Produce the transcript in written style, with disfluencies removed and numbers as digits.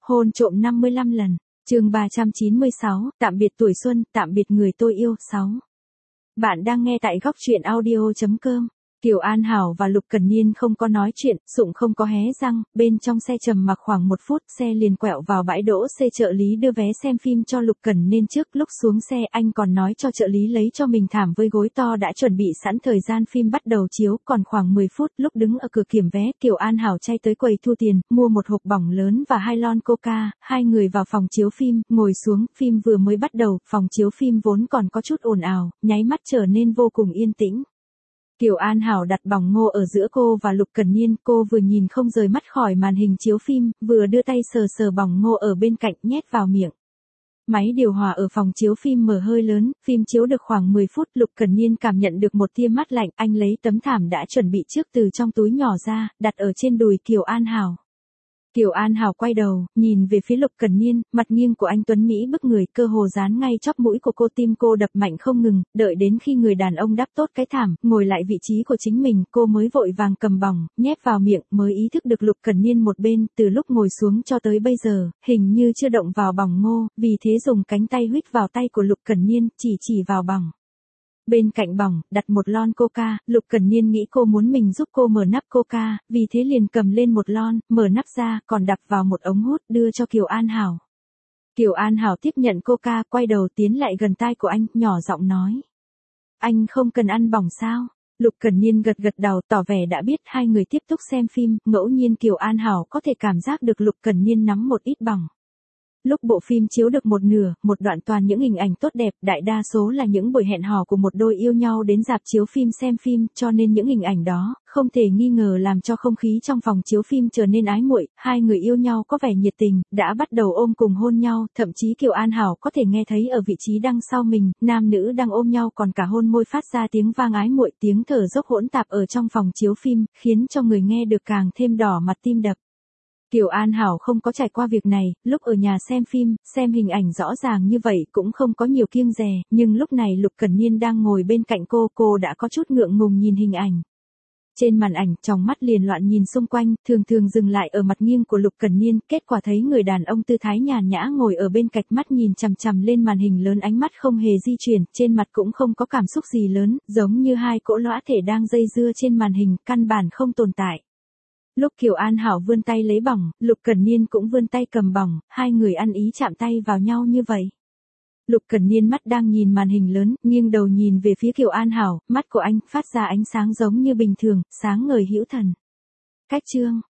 Hôn trộm 55 lần. Chương 396, tạm biệt tuổi xuân, tạm biệt người tôi yêu. 6. Bạn đang nghe tại góc truyện audio.com. Kiều An Hảo và Lục Cẩn Niên không có nói chuyện, Sụng không có hé răng, bên trong xe trầm mặc khoảng 1 phút, xe liền quẹo vào bãi đỗ xe. Trợ lý đưa vé xem phim cho Lục Cẩn Niên trước, lúc xuống xe anh còn nói cho trợ lý lấy cho mình thảm với gối to đã chuẩn bị sẵn. Thời gian phim bắt đầu chiếu còn khoảng 10 phút, lúc đứng ở cửa kiểm vé, Kiều An Hảo chay tới quầy thu tiền, mua một hộp bỏng lớn và 2 lon coca, hai người vào phòng chiếu phim, ngồi xuống, phim vừa mới bắt đầu, phòng chiếu phim vốn còn có chút ồn ào, nháy mắt trở nên vô cùng yên tĩnh. Kiều An Hảo đặt bỏng ngô ở giữa cô và Lục Cẩn Niên, cô vừa nhìn không rời mắt khỏi màn hình chiếu phim, vừa đưa tay sờ sờ bỏng ngô ở bên cạnh nhét vào miệng. Máy điều hòa ở phòng chiếu phim mở hơi lớn, phim chiếu được khoảng 10 phút, Lục Cẩn Niên cảm nhận được một tia mát lạnh, anh lấy tấm thảm đã chuẩn bị trước từ trong túi nhỏ ra, đặt ở trên đùi Kiều An Hảo. Kiều An Hảo quay đầu, nhìn về phía Lục Cẩn Niên, mặt nghiêng của anh tuấn Mỹ bức người, cơ hồ dán ngay chóp mũi của cô, tim cô đập mạnh không ngừng, đợi đến khi người đàn ông đắp tốt cái thảm, ngồi lại vị trí của chính mình, cô mới vội vàng cầm bỏng, nhét vào miệng, mới ý thức được Lục Cẩn Niên một bên, từ lúc ngồi xuống cho tới bây giờ, hình như chưa động vào bỏng ngô, vì thế dùng cánh tay huýt vào tay của Lục Cẩn Niên, chỉ vào bỏng. Bên cạnh bỏng, đặt một lon coca, Lục Cẩn Niên nghĩ cô muốn mình giúp cô mở nắp coca, vì thế liền cầm lên một lon, mở nắp ra, còn đập vào một ống hút, đưa cho Kiều An Hảo. Kiều An Hảo tiếp nhận coca, quay đầu tiến lại gần tai của anh, nhỏ giọng nói. Anh không cần ăn bỏng sao? Lục Cẩn Niên gật gật đầu, tỏ vẻ đã biết. Hai người tiếp tục xem phim, ngẫu nhiên Kiều An Hảo có thể cảm giác được Lục Cẩn Niên nắm một ít bỏng. Lúc bộ phim chiếu được một nửa, một đoạn toàn những hình ảnh tốt đẹp, đại đa số là những buổi hẹn hò của một đôi yêu nhau đến rạp chiếu phim xem phim, cho nên những hình ảnh đó, không thể nghi ngờ làm cho không khí trong phòng chiếu phim trở nên ái muội. Hai người yêu nhau có vẻ nhiệt tình, đã bắt đầu ôm cùng hôn nhau, thậm chí Kiều An Hảo có thể nghe thấy ở vị trí đằng sau mình, nam nữ đang ôm nhau còn cả hôn môi phát ra tiếng vang ái muội, tiếng thở dốc hỗn tạp ở trong phòng chiếu phim, khiến cho người nghe được càng thêm đỏ mặt tim đập. Kiều An Hảo không có trải qua việc này, lúc ở nhà xem phim, xem hình ảnh rõ ràng như vậy cũng không có nhiều kiêng dè, nhưng lúc này Lục Cẩn Niên đang ngồi bên cạnh cô đã có chút ngượng ngùng nhìn hình ảnh. Trên màn ảnh, tròng mắt liền loạn nhìn xung quanh, thường dừng lại ở mặt nghiêng của Lục Cẩn Niên, kết quả thấy người đàn ông tư thái nhàn nhã ngồi ở bên cạnh, mắt nhìn chằm chằm lên màn hình lớn, ánh mắt không hề di chuyển, trên mặt cũng không có cảm xúc gì lớn, giống như hai cỗ lõa thể đang dây dưa trên màn hình, căn bản không tồn tại. Lúc Kiều An Hảo vươn tay lấy bỏng, Lục Cẩn Niên cũng vươn tay cầm bỏng, hai người ăn ý chạm tay vào nhau như vậy. Lục Cẩn Niên mắt đang nhìn màn hình lớn, nghiêng đầu nhìn về phía Kiều An Hảo, mắt của anh phát ra ánh sáng giống như bình thường, sáng ngời hữu thần. Cách chương